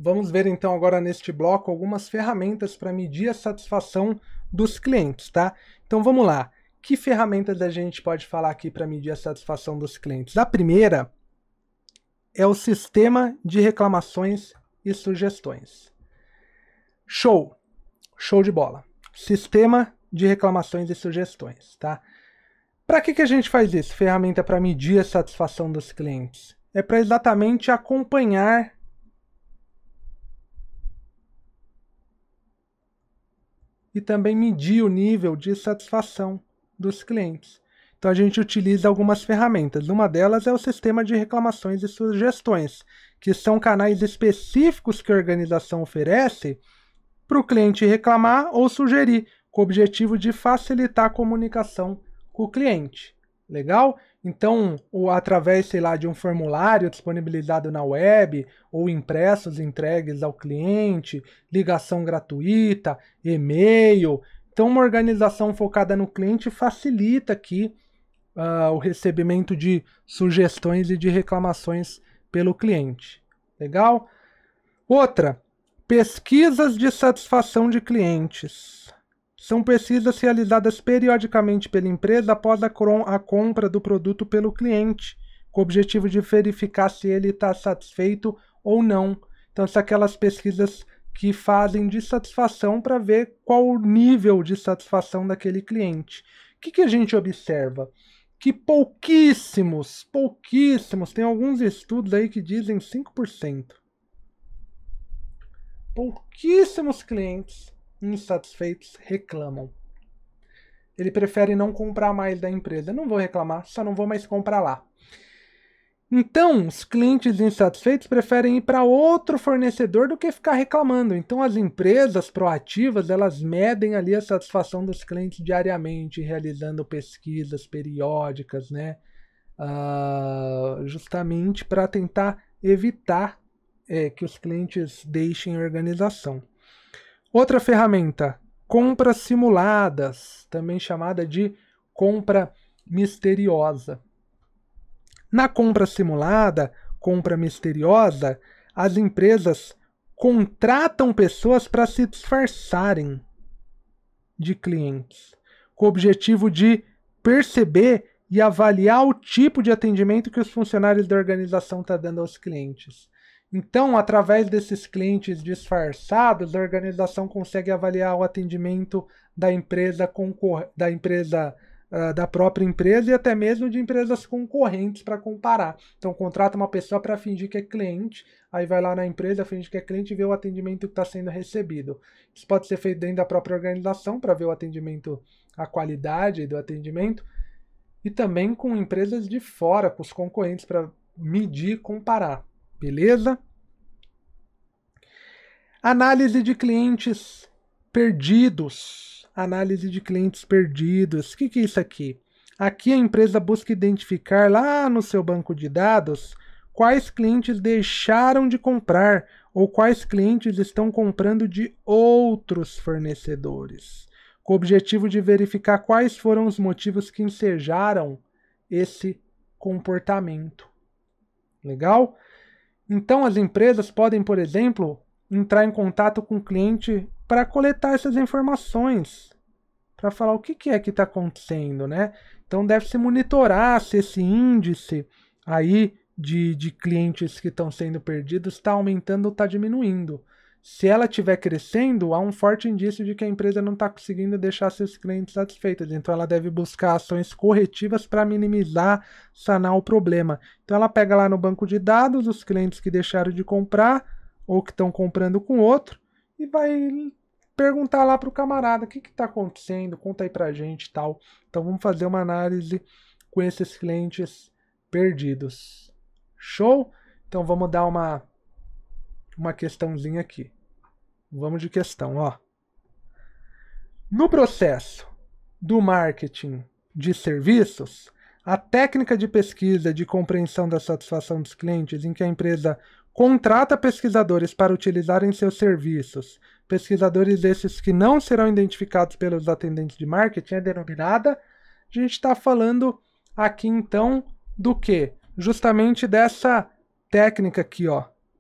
Vamos ver então agora neste bloco algumas ferramentas para medir a satisfação dos clientes, tá? Então vamos lá. Que ferramentas a gente pode falar aqui para medir a satisfação dos clientes? A primeira é o sistema de reclamações e sugestões. Show! Show de bola! Sistema de reclamações e sugestões, tá? Para que a gente faz isso? Ferramenta para medir a satisfação dos clientes. É para exatamente acompanhar e também medir o nível de satisfação dos clientes. Então a gente utiliza algumas ferramentas. Uma delas é o sistema de reclamações e sugestões, que são canais específicos que a organização oferece para o cliente reclamar ou sugerir, com o objetivo de facilitar a comunicação com o cliente. Legal? Então, através, sei lá, de um formulário disponibilizado na web, ou impressos entregues ao cliente, ligação gratuita, e-mail. Então, uma organização focada no cliente facilita aqui o recebimento de sugestões e de reclamações pelo cliente. Legal? Outra, pesquisas de satisfação de clientes. São pesquisas realizadas periodicamente pela empresa após a compra do produto pelo cliente, com o objetivo de verificar se ele está satisfeito ou não. Então, são aquelas pesquisas que fazem de satisfação para ver qual o nível de satisfação daquele cliente. O que a gente observa? Que pouquíssimos, tem alguns estudos aí que dizem 5%. Pouquíssimos clientes insatisfeitos reclamam. Ele prefere não comprar mais da empresa. Não vou reclamar, só não vou mais comprar lá. Então, os clientes insatisfeitos preferem ir para outro fornecedor do que ficar reclamando. Então, as empresas proativas, elas medem ali a satisfação dos clientes diariamente, realizando pesquisas periódicas, né? Justamente para tentar evitar que os clientes deixem a organização. Outra ferramenta, compras simuladas, também chamada de compra misteriosa. Na compra simulada, compra misteriosa, as empresas contratam pessoas para se disfarçarem de clientes, com o objetivo de perceber e avaliar o tipo de atendimento que os funcionários da organização estão dando aos clientes. Então, através desses clientes disfarçados, a organização consegue avaliar o atendimento da própria empresa e até mesmo de empresas concorrentes para comparar. Então, contrata uma pessoa para fingir que é cliente, aí vai lá na empresa, finge que é cliente e vê o atendimento que está sendo recebido. Isso pode ser feito dentro da própria organização para ver o atendimento, a qualidade do atendimento, e também com empresas de fora, com os concorrentes, para medir e comparar. Beleza? Análise de clientes perdidos. Análise de clientes perdidos. O que é isso aqui? Aqui a empresa busca identificar lá no seu banco de dados quais clientes deixaram de comprar ou quais clientes estão comprando de outros fornecedores, com o objetivo de verificar quais foram os motivos que ensejaram esse comportamento. Legal? Então, as empresas podem, por exemplo, entrar em contato com o cliente para coletar essas informações, para falar o que é que está acontecendo, né? Então, deve-se monitorar se esse índice aí de clientes que estão sendo perdidos está aumentando ou está diminuindo. Se ela estiver crescendo, há um forte indício de que a empresa não está conseguindo deixar seus clientes satisfeitos. Então, ela deve buscar ações corretivas para minimizar, sanar o problema. Então, ela pega lá no banco de dados os clientes que deixaram de comprar ou que estão comprando com outro e vai perguntar lá para o camarada o que está acontecendo, conta aí para a gente e tal. Então, vamos fazer uma análise com esses clientes perdidos. Show? Então, vamos dar uma questãozinha aqui. Vamos de questão, ó. No processo do marketing de serviços, a técnica de pesquisa de compreensão da satisfação dos clientes, em que a empresa contrata pesquisadores para utilizarem seus serviços, pesquisadores esses que não serão identificados pelos atendentes de marketing, é denominada. A gente está falando aqui então do quê? Justamente dessa técnica aqui, ó.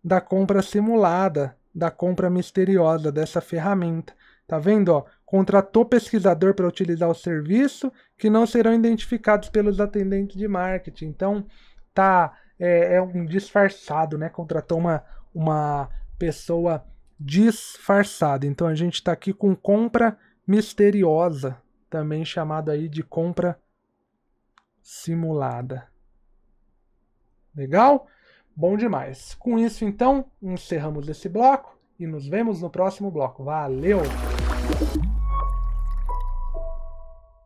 da compra simulada, da compra misteriosa dessa ferramenta. Tá vendo? Ó, contratou pesquisador para utilizar o serviço que não serão identificados pelos atendentes de marketing. Então, é um disfarçado, né? Contratou uma pessoa disfarçada. Então, a gente está aqui com compra misteriosa, também chamado aí de compra simulada. Legal? Bom demais. Com isso, então, encerramos esse bloco e nos vemos no próximo bloco. Valeu!